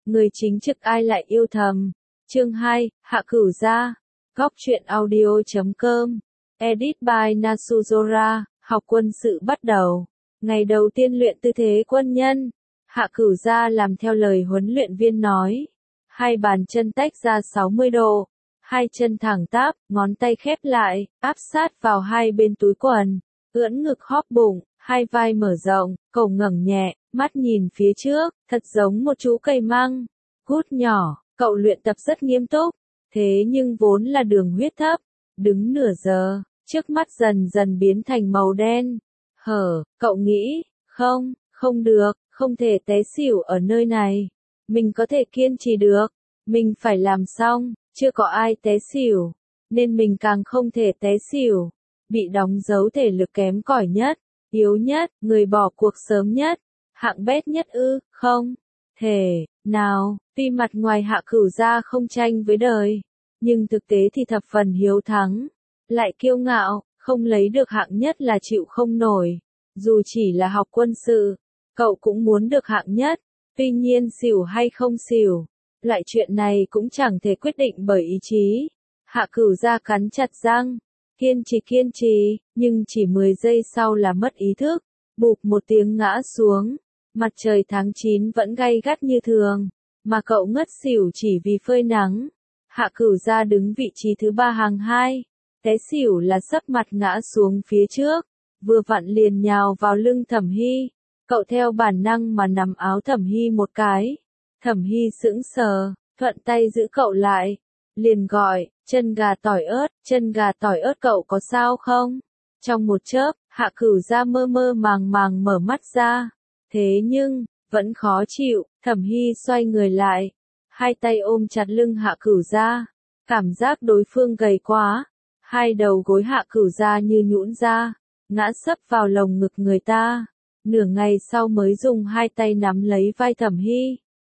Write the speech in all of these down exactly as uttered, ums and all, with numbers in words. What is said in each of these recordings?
người chính trực ai lại yêu thầm. Chương hai, Hạ Cửu Gia. Góc truyện audio chấm com. Edit by Nasuzora. Học quân sự bắt đầu. Ngày đầu tiên luyện tư thế quân nhân. Hạ Cửu Gia làm theo lời huấn luyện viên nói. Hai bàn chân tách ra sáu mươi độ. Hai chân thẳng tắp, ngón tay khép lại, áp sát vào hai bên túi quần. Ưỡn ngực hóp bụng, hai vai mở rộng, cổ ngẩng nhẹ, mắt nhìn phía trước, thật giống một chú cây măng. Cút nhỏ, cậu luyện tập rất nghiêm túc. Thế nhưng vốn là đường huyết thấp. Đứng nửa giờ, trước mắt dần dần biến thành màu đen. Hở, cậu nghĩ, không, không được, không thể té xỉu ở nơi này. Mình có thể kiên trì được. Mình phải làm xong, chưa có ai té xỉu. Nên mình càng không thể té xỉu. Bị đóng dấu thể lực kém cỏi nhất, yếu nhất, người bỏ cuộc sớm nhất, hạng bét nhất ư, không? Thể, nào, tuy mặt ngoài Hạ Cửu Gia không tranh với đời, nhưng thực tế thì thập phần hiếu thắng, lại kiêu ngạo, không lấy được hạng nhất là chịu không nổi. Dù chỉ là học quân sự, cậu cũng muốn được hạng nhất, tuy nhiên xỉu hay không xỉu, loại chuyện này cũng chẳng thể quyết định bởi ý chí. Hạ Cửu Gia cắn chặt răng. Kiên trì kiên trì, nhưng chỉ mười giây sau là mất ý thức, bụp một tiếng ngã xuống. Mặt trời tháng chín vẫn gay gắt như thường, mà cậu ngất xỉu chỉ vì phơi nắng. Hạ Cửu Gia đứng vị trí thứ ba hàng hai, té xỉu là sấp mặt ngã xuống phía trước, vừa vặn liền nhào vào lưng Thẩm Hy. Cậu theo bản năng mà nắm áo Thẩm Hy một cái. Thẩm Hy sững sờ, thuận tay giữ cậu lại, liền gọi. Chân gà tỏi ớt, chân gà tỏi ớt cậu có sao không? Trong một chớp, Hạ Cửu Gia mơ mơ màng màng mở mắt ra. Thế nhưng, vẫn khó chịu, Thẩm Hy xoay người lại. Hai tay ôm chặt lưng Hạ Cửu Gia. Cảm giác đối phương gầy quá. Hai đầu gối Hạ Cửu Gia như nhũn ra, ngã sấp vào lồng ngực người ta. Nửa ngày sau mới dùng hai tay nắm lấy vai Thẩm Hy.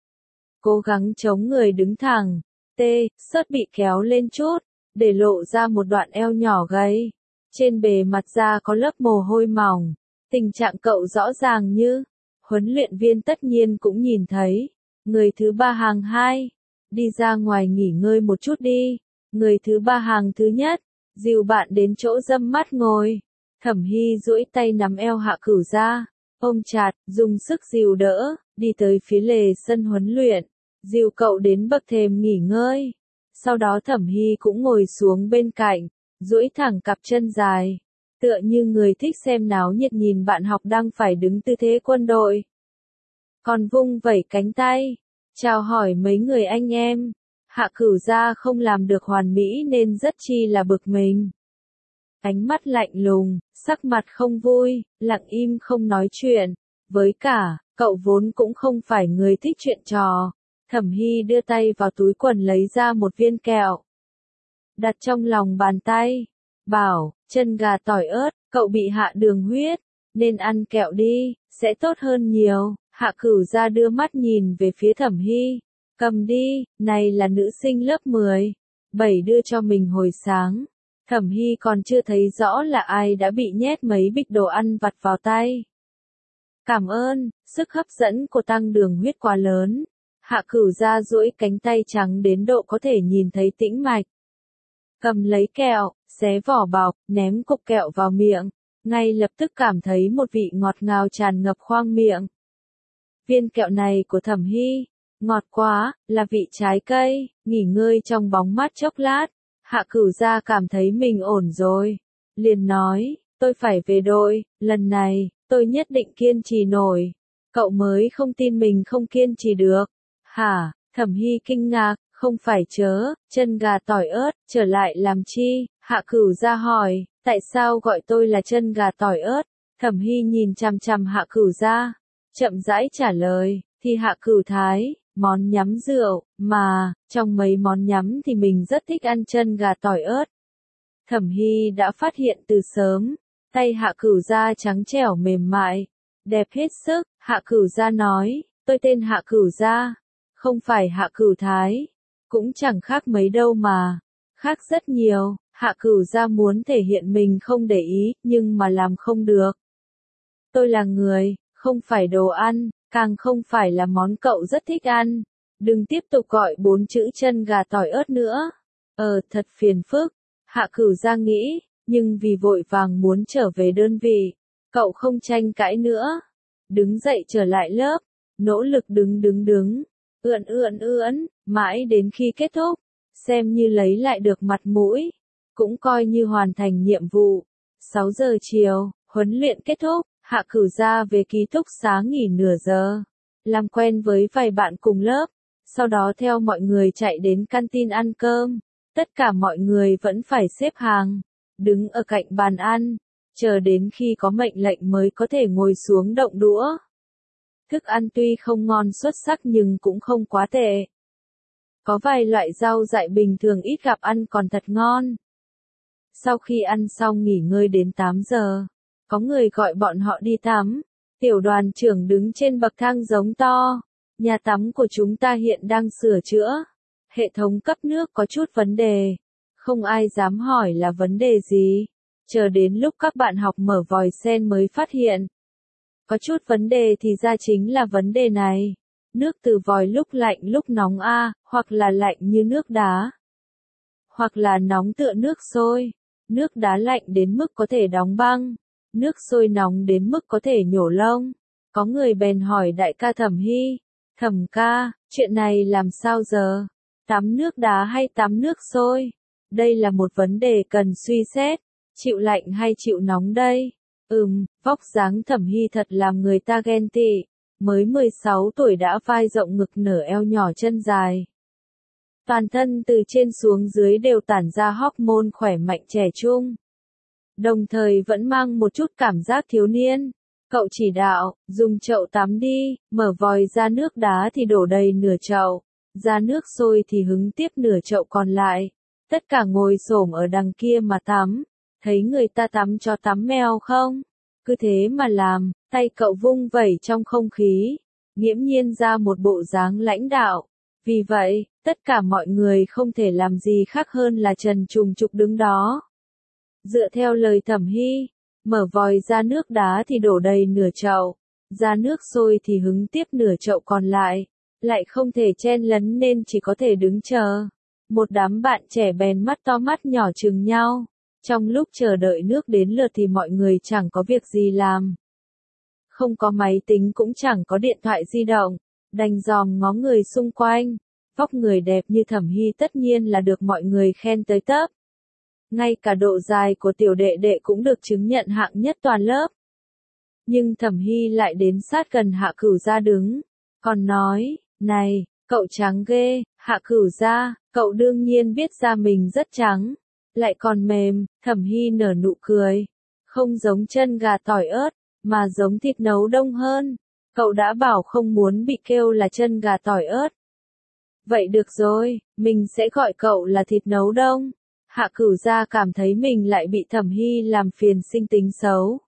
Cố gắng chống người đứng thẳng. Tê, sớt bị kéo lên chút, để lộ ra một đoạn eo nhỏ gầy. Trên bề mặt da có lớp mồ hôi mỏng. Tình trạng cậu rõ ràng như, huấn luyện viên tất nhiên cũng nhìn thấy. Người thứ ba hàng hai, đi ra ngoài nghỉ ngơi một chút đi. Người thứ ba hàng thứ nhất, dìu bạn đến chỗ râm mát ngồi. Thẩm Hy duỗi tay nắm eo Hạ Cửu Gia, ôm chặt, dùng sức dìu đỡ, đi tới phía lề sân huấn luyện. Dìu cậu đến bậc thềm nghỉ ngơi. Sau đó Thẩm Hy cũng ngồi xuống bên cạnh, duỗi thẳng cặp chân dài, tựa như người thích xem náo nhiệt nhìn bạn học đang phải đứng tư thế quân đội. Còn vung vẩy cánh tay, chào hỏi mấy người anh em. Hạ Cửu Gia không làm được hoàn mỹ nên rất chi là bực mình. Ánh mắt lạnh lùng, sắc mặt không vui, lặng im không nói chuyện. Với cả, cậu vốn cũng không phải người thích chuyện trò. Thẩm Hy đưa tay vào túi quần lấy ra một viên kẹo. Đặt trong lòng bàn tay. Bảo, chân gà tỏi ớt, cậu bị hạ đường huyết, nên ăn kẹo đi, sẽ tốt hơn nhiều. Hạ Cửu Gia đưa mắt nhìn về phía Thẩm Hy. Cầm đi, này là nữ sinh lớp mười. bảy đưa cho mình hồi sáng. Thẩm Hy còn chưa thấy rõ là ai đã bị nhét mấy bịch đồ ăn vặt vào tay. Cảm ơn, sức hấp dẫn của tăng đường huyết quá lớn. Hạ Cửu Gia duỗi cánh tay trắng đến độ có thể nhìn thấy tĩnh mạch. Cầm lấy kẹo, xé vỏ bọc, ném cục kẹo vào miệng. Ngay lập tức cảm thấy một vị ngọt ngào tràn ngập khoang miệng. Viên kẹo này của Thẩm Hy, ngọt quá, là vị trái cây. Nghỉ ngơi trong bóng mát chốc lát, Hạ Cửu Gia cảm thấy mình ổn rồi. Liền nói, tôi phải về đội, lần này, tôi nhất định kiên trì nổi. Cậu mới không tin mình không kiên trì được. Hả, Thẩm Hy kinh ngạc, không phải chớ, chân gà tỏi ớt, trở lại làm chi? Hạ Cửu Gia hỏi, tại sao gọi tôi là chân gà tỏi ớt? Thẩm Hy nhìn chằm chằm Hạ Cửu Gia, chậm rãi trả lời, thì Hạ Cửu Thái, món nhắm rượu, mà, trong mấy món nhắm thì mình rất thích ăn chân gà tỏi ớt. Thẩm Hy đã phát hiện từ sớm, tay Hạ Cửu Gia trắng trẻo mềm mại, đẹp hết sức. Hạ Cửu Gia nói, tôi tên Hạ Cửu Gia. Không phải Hạ Cửu Thái, cũng chẳng khác mấy đâu mà, khác rất nhiều. Hạ Cửu Gia muốn thể hiện mình không để ý, nhưng mà làm không được. Tôi là người, không phải đồ ăn, càng không phải là món cậu rất thích ăn. Đừng tiếp tục gọi bốn chữ chân gà tỏi ớt nữa. Ờ, thật phiền phức. Hạ Cửu Gia nghĩ, nhưng vì vội vàng muốn trở về đơn vị, cậu không tranh cãi nữa. Đứng dậy trở lại lớp, nỗ lực đứng đứng đứng, ưỡn ưỡn ưỡn, mãi đến khi kết thúc, xem như lấy lại được mặt mũi, cũng coi như hoàn thành nhiệm vụ. sáu giờ chiều, huấn luyện kết thúc, Hạ Cửu Gia về ký túc xá nghỉ nửa giờ, làm quen với vài bạn cùng lớp, sau đó theo mọi người chạy đến canteen ăn cơm. Tất cả mọi người vẫn phải xếp hàng, đứng ở cạnh bàn ăn, chờ đến khi có mệnh lệnh mới có thể ngồi xuống động đũa. Thức ăn tuy không ngon xuất sắc nhưng cũng không quá tệ. Có vài loại rau dại bình thường ít gặp ăn còn thật ngon. Sau khi ăn xong nghỉ ngơi đến tám giờ, có người gọi bọn họ đi tắm. Tiểu đoàn trưởng đứng trên bậc thang giống to. Nhà tắm của chúng ta hiện đang sửa chữa. Hệ thống cấp nước có chút vấn đề. Không ai dám hỏi là vấn đề gì. Chờ đến lúc các bạn học mở vòi sen mới phát hiện. Có chút vấn đề thì ra chính là vấn đề này. Nước từ vòi lúc lạnh lúc nóng a, hoặc là lạnh như nước đá. Hoặc là nóng tựa nước sôi. Nước đá lạnh đến mức có thể đóng băng. Nước sôi nóng đến mức có thể nhổ lông. Có người bèn hỏi đại ca Thẩm Hy. Thẩm ca, chuyện này làm sao giờ? Tắm nước đá hay tắm nước sôi? Đây là một vấn đề cần suy xét. Chịu lạnh hay chịu nóng đây? Ừm, vóc dáng Thẩm Hy thật làm người ta ghen tị. Mới mười sáu tuổi đã vai rộng ngực nở eo nhỏ chân dài. Toàn thân từ trên xuống dưới đều tản ra hormone khỏe mạnh trẻ trung. Đồng thời vẫn mang một chút cảm giác thiếu niên. Cậu chỉ đạo, dùng chậu tắm đi, mở vòi ra nước đá thì đổ đầy nửa chậu, ra nước sôi thì hứng tiếp nửa chậu còn lại. Tất cả ngồi xổm ở đằng kia mà tắm, thấy người ta tắm cho tắm mèo không? Cứ thế mà làm, tay cậu vung vẩy trong không khí, nghiễm nhiên ra một bộ dáng lãnh đạo. Vì vậy, tất cả mọi người không thể làm gì khác hơn là trần trùng trục đứng đó. Dựa theo lời Thẩm Hy, mở vòi ra nước đá thì đổ đầy nửa chậu, ra nước sôi thì hứng tiếp nửa chậu còn lại, lại không thể chen lấn nên chỉ có thể đứng chờ. Một đám bạn trẻ bèn mắt to mắt nhỏ chừng nhau. Trong lúc chờ đợi nước đến lượt thì mọi người chẳng có việc gì làm. Không có máy tính cũng chẳng có điện thoại di động, đành dòm ngó người xung quanh. Vóc người đẹp như Thẩm Hy tất nhiên là được mọi người khen tới tấp. Ngay cả độ dài của tiểu đệ đệ cũng được chứng nhận hạng nhất toàn lớp. Nhưng Thẩm Hy lại đến sát gần Hạ Cửu Gia đứng, còn nói, này, cậu trắng ghê, Hạ Cửu Gia, cậu đương nhiên biết da mình rất trắng, lại còn mềm. Thẩm Hy nở nụ cười, không giống chân gà tỏi ớt, mà giống thịt nấu đông hơn. Cậu đã bảo không muốn bị kêu là chân gà tỏi ớt. Vậy được rồi, mình sẽ gọi cậu là thịt nấu đông. Hạ Cửu Gia cảm thấy mình lại bị Thẩm Hy làm phiền sinh tính xấu.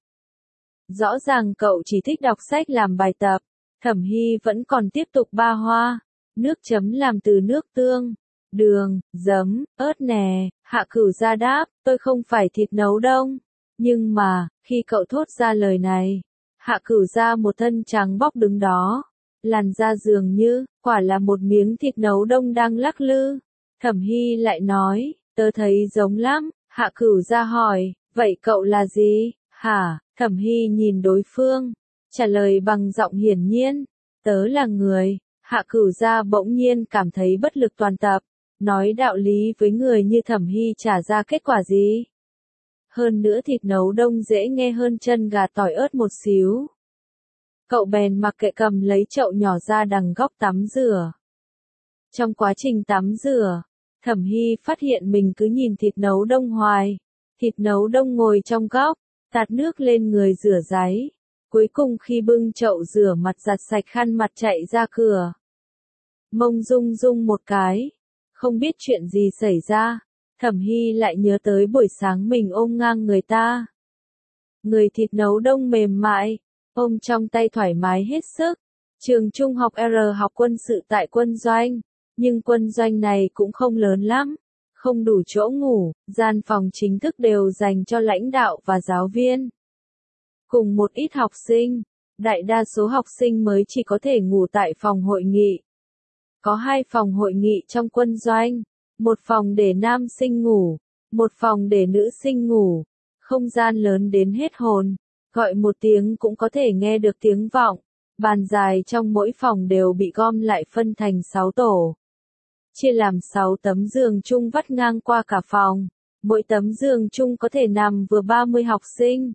Rõ ràng cậu chỉ thích đọc sách làm bài tập. Thẩm Hy vẫn còn tiếp tục ba hoa. Nước chấm làm từ nước tương, đường, giấm, ớt nè. Hạ Cửu Gia đáp, tôi không phải thịt nấu đông. Nhưng mà, khi cậu thốt ra lời này, Hạ Cửu Gia một thân trắng bóc đứng đó. Làn da dường như, quả là một miếng thịt nấu đông đang lắc lư. Thẩm Hy lại nói, tớ thấy giống lắm. Hạ Cửu Gia hỏi, vậy cậu là gì? Hả? Thẩm Hy nhìn đối phương, trả lời bằng giọng hiển nhiên, tớ là người. Hạ Cửu Gia bỗng nhiên cảm thấy bất lực toàn tập, nói đạo lý với người như Thẩm Hy trả ra kết quả gì? Hơn nữa thịt nấu đông dễ nghe hơn chân gà tỏi ớt một xíu. Cậu bèn mặc kệ cầm lấy chậu nhỏ ra đằng góc tắm rửa. Trong quá trình tắm rửa, Thẩm Hy phát hiện mình cứ nhìn thịt nấu đông hoài. Thịt nấu đông ngồi trong góc, tạt nước lên người rửa ráy. Cuối cùng khi bưng chậu rửa mặt giặt sạch khăn mặt chạy ra cửa. Mông rung rung một cái. Không biết chuyện gì xảy ra. Thẩm Hy lại nhớ tới buổi sáng mình ôm ngang người ta. Người thịt nấu đông mềm mại, ôm trong tay thoải mái hết sức. Trường trung học R học quân sự tại quân doanh. Nhưng quân doanh này cũng không lớn lắm. Không đủ chỗ ngủ, gian phòng chính thức đều dành cho lãnh đạo và giáo viên. Cùng một ít học sinh, đại đa số học sinh mới chỉ có thể ngủ tại phòng hội nghị. Có hai phòng hội nghị trong quân doanh, một phòng để nam sinh ngủ, một phòng để nữ sinh ngủ, không gian lớn đến hết hồn, gọi một tiếng cũng có thể nghe được tiếng vọng, bàn dài trong mỗi phòng đều bị gom lại phân thành sáu tổ. Chia làm sáu tấm giường chung vắt ngang qua cả phòng, mỗi tấm giường chung có thể nằm vừa ba mươi học sinh.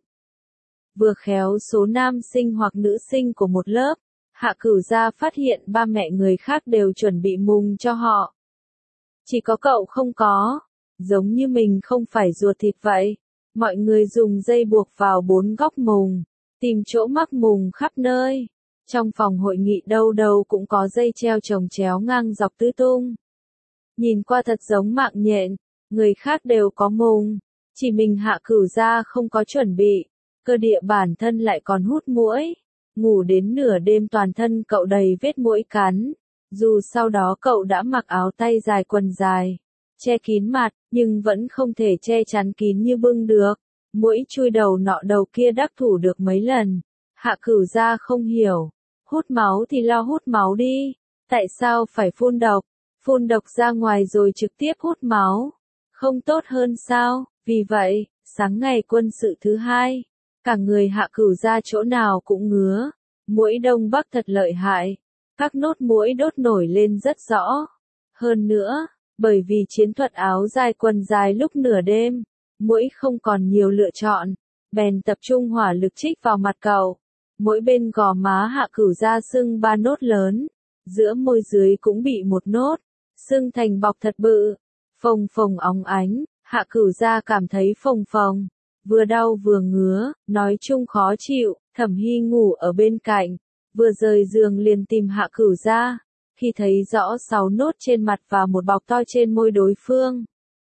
Vừa khéo số nam sinh hoặc nữ sinh của một lớp, Hạ Cửu Gia phát hiện ba mẹ người khác đều chuẩn bị mùng cho họ. Chỉ có cậu không có, giống như mình không phải ruột thịt vậy. Mọi người dùng dây buộc vào bốn góc mùng, tìm chỗ mắc mùng khắp nơi. Trong phòng hội nghị đâu đâu cũng có dây treo chồng chéo ngang dọc tứ tung. Nhìn qua thật giống mạng nhện, người khác đều có mùng, chỉ mình Hạ Cửu Gia không có chuẩn bị. Cơ địa bản thân lại còn hút muỗi, ngủ đến nửa đêm toàn thân cậu đầy vết muỗi cắn. Dù sau đó cậu đã mặc áo tay dài quần dài, che kín mặt, nhưng vẫn không thể che chắn kín như bưng được. Muỗi chui đầu nọ đầu kia đắc thủ được mấy lần. Hạ Cửu Gia không hiểu, hút máu thì lo hút máu đi, tại sao phải phun độc? Phun độc ra ngoài rồi trực tiếp hút máu, không tốt hơn sao? Vì vậy, sáng ngày quân sự thứ hai, cả người Hạ Cửu Gia chỗ nào cũng ngứa, muỗi đông bắc thật lợi hại, các nốt muỗi đốt nổi lên rất rõ. Hơn nữa, bởi vì chiến thuật áo dài quần dài lúc nửa đêm, muỗi không còn nhiều lựa chọn, bèn tập trung hỏa lực trích vào mặt cậu. Mỗi bên gò má Hạ Cửu Gia sưng ba nốt lớn, giữa môi dưới cũng bị một nốt, sưng thành bọc thật bự, phồng phồng óng ánh. Hạ Cửu Gia cảm thấy phồng phồng, vừa đau vừa ngứa, nói chung khó chịu. Thẩm Hy ngủ ở bên cạnh, vừa rời giường liền tìm Hạ Cửu Gia, khi thấy rõ sáu nốt trên mặt và một bọc to trên môi đối phương.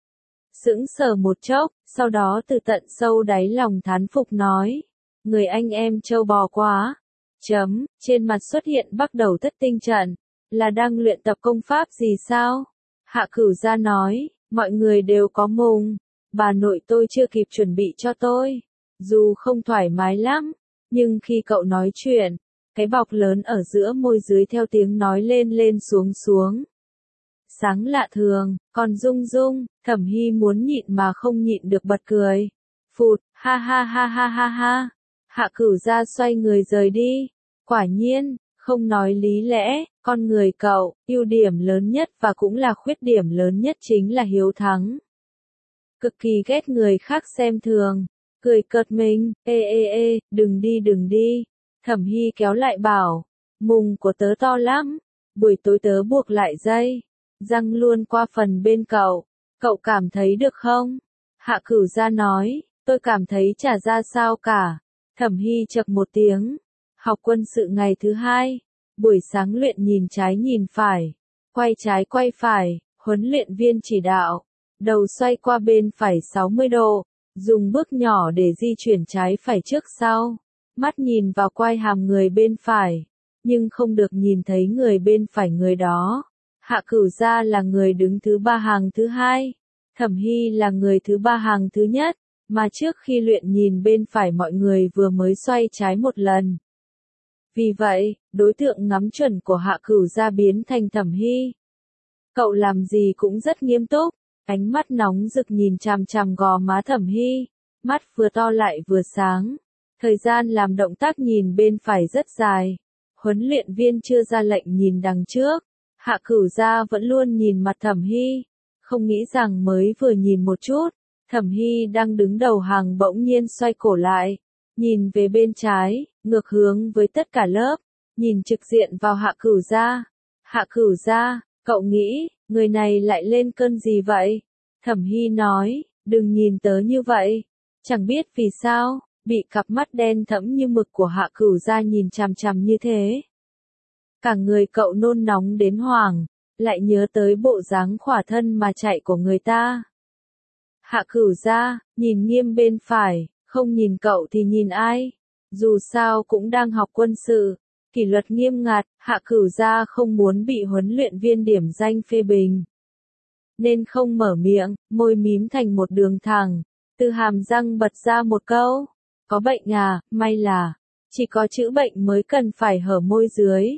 Sững sờ một chốc, sau đó từ tận sâu đáy lòng thán phục nói, người anh em trâu bò quá. Chấm, trên mặt xuất hiện bắt đầu thất tinh trận, là đang luyện tập công pháp gì sao? Hạ Cửu Gia nói, mọi người đều có mùng, bà nội tôi chưa kịp chuẩn bị cho tôi, dù không thoải mái lắm, nhưng khi cậu nói chuyện, cái bọc lớn ở giữa môi dưới theo tiếng nói lên lên xuống xuống. Sáng lạ thường, còn rung rung, Thẩm Hy muốn nhịn mà không nhịn được bật cười. Phụt, ha ha ha ha ha ha. Hạ Cửu Gia xoay người rời đi. Quả nhiên, không nói lý lẽ, con người cậu, ưu điểm lớn nhất và cũng là khuyết điểm lớn nhất chính là hiếu thắng. Cực kỳ ghét người khác xem thường, cười cợt mình, ê ê ê, đừng đi đừng đi. Thẩm Hy kéo lại bảo, mùng của tớ to lắm, buổi tối tớ buộc lại dây, răng luôn qua phần bên cậu, cậu cảm thấy được không? Hạ Cửu Gia nói, tôi cảm thấy chả ra sao cả. Thẩm Hy chậc một tiếng, học quân sự ngày thứ hai, buổi sáng luyện nhìn trái nhìn phải, quay trái quay phải, huấn luyện viên chỉ đạo, đầu xoay qua bên phải sáu mươi độ, dùng bước nhỏ để di chuyển trái phải trước sau, mắt nhìn vào quai hàm người bên phải, nhưng không được nhìn thấy người bên phải người đó. Hạ Cửu Gia là người đứng thứ ba hàng thứ hai, Thẩm Hy là người thứ ba hàng thứ nhất, mà trước khi luyện nhìn bên phải mọi người vừa mới xoay trái một lần. Vì vậy, đối tượng ngắm chuẩn của Hạ Cửu Gia biến thành Thẩm Hy. Cậu làm gì cũng rất nghiêm túc, ánh mắt nóng rực nhìn chằm chằm gò má Thẩm Hy, mắt vừa to lại vừa sáng. Thời gian làm động tác nhìn bên phải rất dài. Huấn luyện viên chưa ra lệnh nhìn đằng trước. Hạ Cửu Gia vẫn luôn nhìn mặt Thẩm Hy, không nghĩ rằng mới vừa nhìn một chút, Thẩm Hy đang đứng đầu hàng bỗng nhiên xoay cổ lại, nhìn về bên trái, ngược hướng với tất cả lớp, nhìn trực diện vào Hạ Cửu Gia. Hạ Cửu Gia, cậu nghĩ, người này lại lên cơn gì vậy? Thẩm Hy nói, đừng nhìn tớ như vậy. Chẳng biết vì sao, bị cặp mắt đen thẫm như mực của Hạ Cửu Gia nhìn chằm chằm như thế. Cả người cậu nôn nóng đến hoảng, lại nhớ tới bộ dáng khỏa thân mà chạy của người ta. Hạ Cửu Gia, nhìn nghiêm bên phải, không nhìn cậu thì nhìn ai? Dù sao cũng đang học quân sự, kỷ luật nghiêm ngặt, Hạ Cửu Gia không muốn bị huấn luyện viên điểm danh phê bình. Nên không mở miệng, môi mím thành một đường thẳng, từ hàm răng bật ra một câu. Có bệnh à, may là, chỉ có chữ bệnh mới cần phải hở môi dưới.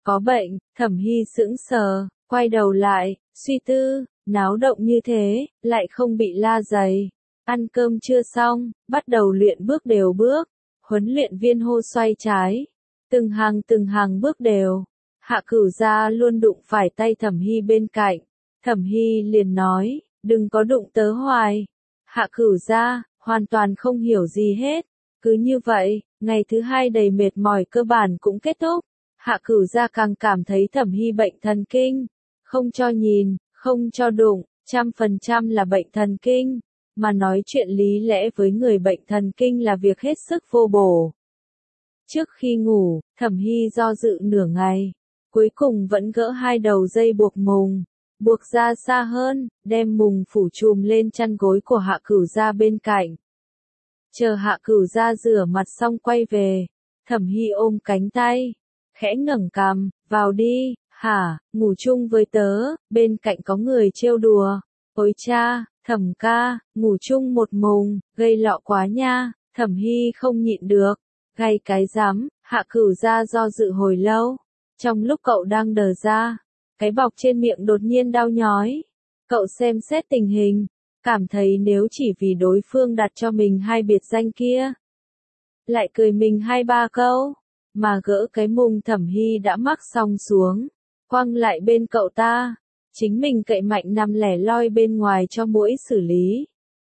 Có bệnh, Thẩm Hy sững sờ, quay đầu lại, suy tư, náo động như thế, lại không bị la giày. Ăn cơm chưa xong, bắt đầu luyện bước đều bước. Huấn luyện viên hô xoay trái. Từng hàng từng hàng bước đều. Hạ Cửu Gia luôn đụng phải tay Thẩm Hy bên cạnh. Thẩm Hy liền nói, đừng có đụng tớ hoài. Hạ Cửu Gia, hoàn toàn không hiểu gì hết. Cứ như vậy, ngày thứ hai đầy mệt mỏi cơ bản cũng kết thúc. Hạ Cửu Gia càng cảm thấy Thẩm Hy bệnh thần kinh. Không cho nhìn, không cho đụng, trăm phần trăm là bệnh thần kinh. Mà nói chuyện lý lẽ với người bệnh thần kinh là việc hết sức vô bổ. Trước khi ngủ, Thẩm Hy do dự nửa ngày. Cuối cùng vẫn gỡ hai đầu dây buộc mùng. Buộc ra xa hơn, đem mùng phủ chùm lên chăn gối của Hạ Cửu Gia bên cạnh. Chờ Hạ Cửu Gia rửa mặt xong quay về. Thẩm Hy ôm cánh tay. Khẽ ngẩng cằm, vào đi, hả, ngủ chung với tớ, bên cạnh có người trêu đùa. Ôi cha, Thẩm ca, ngủ chung một mùng, gây lọ quá nha. Thẩm Hy không nhịn được. Gay cái rắm, Hạ Cửu Gia do dự hồi lâu. Trong lúc cậu đang đờ ra, cái bọc trên miệng đột nhiên đau nhói. Cậu xem xét tình hình, cảm thấy nếu chỉ vì đối phương đặt cho mình hai biệt danh kia, lại cười mình hai ba câu, mà gỡ cái mùng Thẩm Hy đã mắc xong xuống, quăng lại bên cậu ta, chính mình cậy mạnh nằm lẻ loi bên ngoài cho muỗi xử lý.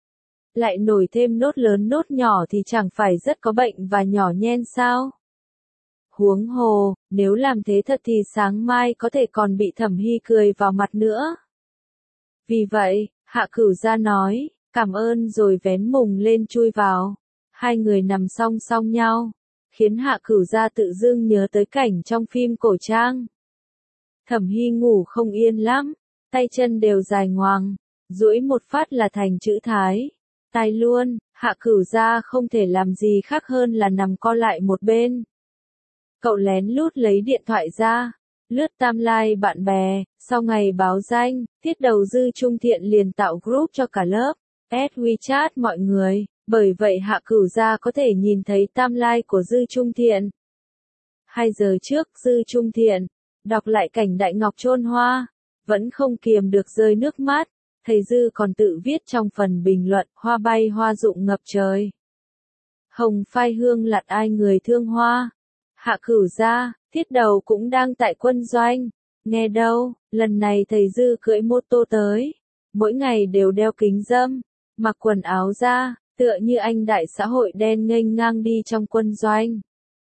Lại nổi thêm nốt lớn nốt nhỏ thì chẳng phải rất có bệnh và nhỏ nhen sao? Huống hồ, nếu làm thế thật thì sáng mai có thể còn bị Thẩm Hy cười vào mặt nữa. Vì vậy, Hạ Cửu Gia nói, cảm ơn rồi vén mùng lên chui vào. Hai người nằm song song nhau, khiến Hạ Cửu Gia tự dưng nhớ tới cảnh trong phim cổ trang. Thẩm Hy ngủ không yên lắm, tay chân đều dài ngoằng, duỗi một phát là thành chữ Thái. Tai luôn, Hạ Cửu Gia không thể làm gì khác hơn là nằm co lại một bên. Cậu lén lút lấy điện thoại ra, lướt timeline bạn bè, sau ngày báo danh, tiết đầu Dư Trung Thiện liền tạo group cho cả lớp, add WeChat mọi người, bởi vậy Hạ Cửu Gia có thể nhìn thấy timeline của Dư Trung Thiện. Hai giờ trước Dư Trung Thiện, đọc lại cảnh Đại Ngọc chôn hoa, vẫn không kiềm được rơi nước mắt, thầy Dư còn tự viết trong phần bình luận, hoa bay hoa rụng ngập trời. Hồng phai hương lặt ai người thương hoa. Hạ Cửu Gia, tiết đầu cũng đang tại quân doanh. Nghe đâu, lần này thầy Dư cưỡi mô tô tới. Mỗi ngày đều đeo kính râm, mặc quần áo da, tựa như anh đại xã hội đen nghênh ngang đi trong quân doanh.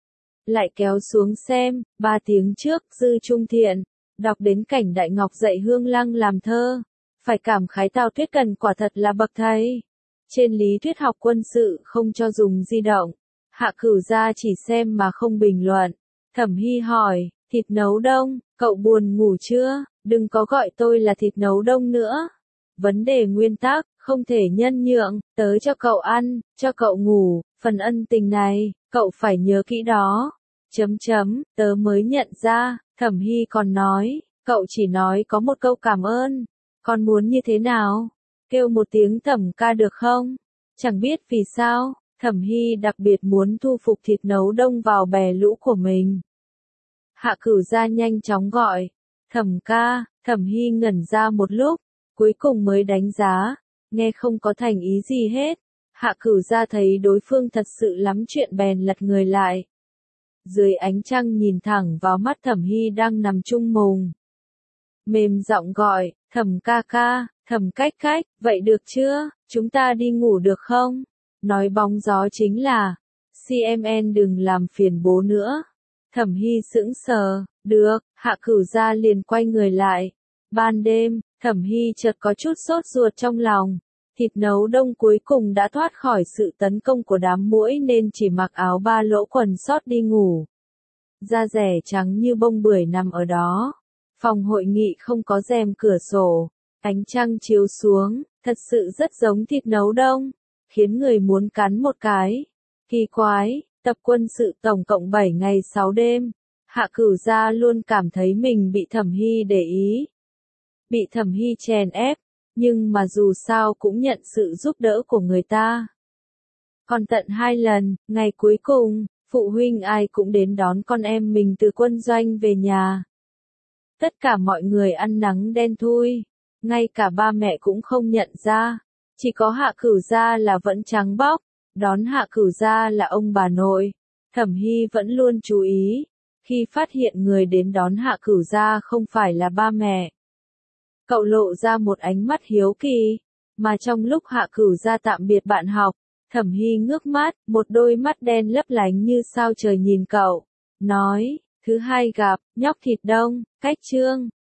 Lại kéo xuống xem, ba tiếng trước Dư Trung Thiện, đọc đến cảnh Đại Ngọc dạy Hương Lăng làm thơ. Phải cảm khái Tào Tuyết Cần quả thật là bậc thầy. Trên lý thuyết học quân sự không cho dùng di động. Hạ Cửu Gia chỉ xem mà không bình luận. Thẩm Hy hỏi, thịt nấu đông, cậu buồn ngủ chưa? Đừng có gọi tôi là thịt nấu đông nữa. Vấn đề nguyên tắc, không thể nhân nhượng, tớ cho cậu ăn, cho cậu ngủ, phần ân tình này, cậu phải nhớ kỹ đó. Chấm chấm, tớ mới nhận ra, Thẩm Hy còn nói, cậu chỉ nói có một câu cảm ơn. Con muốn như thế nào? Kêu một tiếng Thẩm ca được không? Chẳng biết vì sao, Thẩm Hy đặc biệt muốn thu phục thịt nấu đông vào bè lũ của mình. Hạ Cửu Gia nhanh chóng gọi, Thẩm ca, Thẩm Hy ngẩn ra một lúc, cuối cùng mới đánh giá, nghe không có thành ý gì hết. Hạ Cửu Gia thấy đối phương thật sự lắm chuyện bèn lật người lại. Dưới ánh trăng nhìn thẳng vào mắt Thẩm Hy đang nằm chung mùng. Mềm giọng gọi, Thẩm ca ca, Thẩm cách cách, vậy được chưa, chúng ta đi ngủ được không? Nói bóng gió chính là, xê em en đừng làm phiền bố nữa. Thẩm Hy sững sờ, được, Hạ Cửu Gia liền quay người lại. Ban đêm, Thẩm Hy chợt có chút sốt ruột trong lòng. Thịt nấu đông cuối cùng đã thoát khỏi sự tấn công của đám muỗi nên chỉ mặc áo ba lỗ quần sót đi ngủ. Da rẻ trắng như bông bưởi nằm ở đó. Phòng hội nghị không có rèm cửa sổ. Ánh trăng chiếu xuống, thật sự rất giống thịt nấu đông, khiến người muốn cắn một cái. Kỳ quái, tập quân sự tổng cộng bảy ngày sáu đêm. Hạ Cửu Gia luôn cảm thấy mình bị Thẩm Hy để ý. Bị Thẩm Hy chèn ép, nhưng mà dù sao cũng nhận sự giúp đỡ của người ta. Còn tận hai lần, ngày cuối cùng, Phụ huynh ai cũng đến đón con em mình từ quân doanh về nhà. Tất cả mọi người ăn nắng đen thui, ngay cả ba mẹ cũng không nhận ra, chỉ có Hạ Cửu gia là vẫn trắng bóc, đón Hạ Cửu gia là ông bà nội. Thẩm Hy vẫn luôn chú ý, khi phát hiện người đến đón Hạ Cửu gia không phải là ba mẹ. Cậu lộ ra một ánh mắt hiếu kỳ, mà trong lúc Hạ Cửu gia tạm biệt bạn học, Thẩm Hy ngước mắt, một đôi mắt đen lấp lánh như sao trời nhìn cậu, nói, thứ hai gặp, nhóc thịt đông, cách chương.